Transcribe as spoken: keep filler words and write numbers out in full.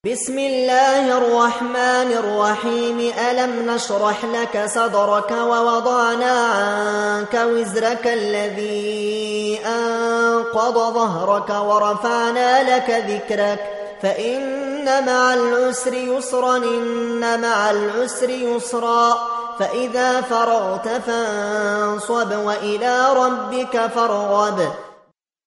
بسم الله الرحمن الرحيم ألم نشرح لك صدرك ووضعنا عنك وزرك الذي أنقض ظهرك ورفعنا لك ذكرك فإن مع العسر يسرا إن مع العسر يسرا فإذا فرغت فانصب وإلى ربك فارغب.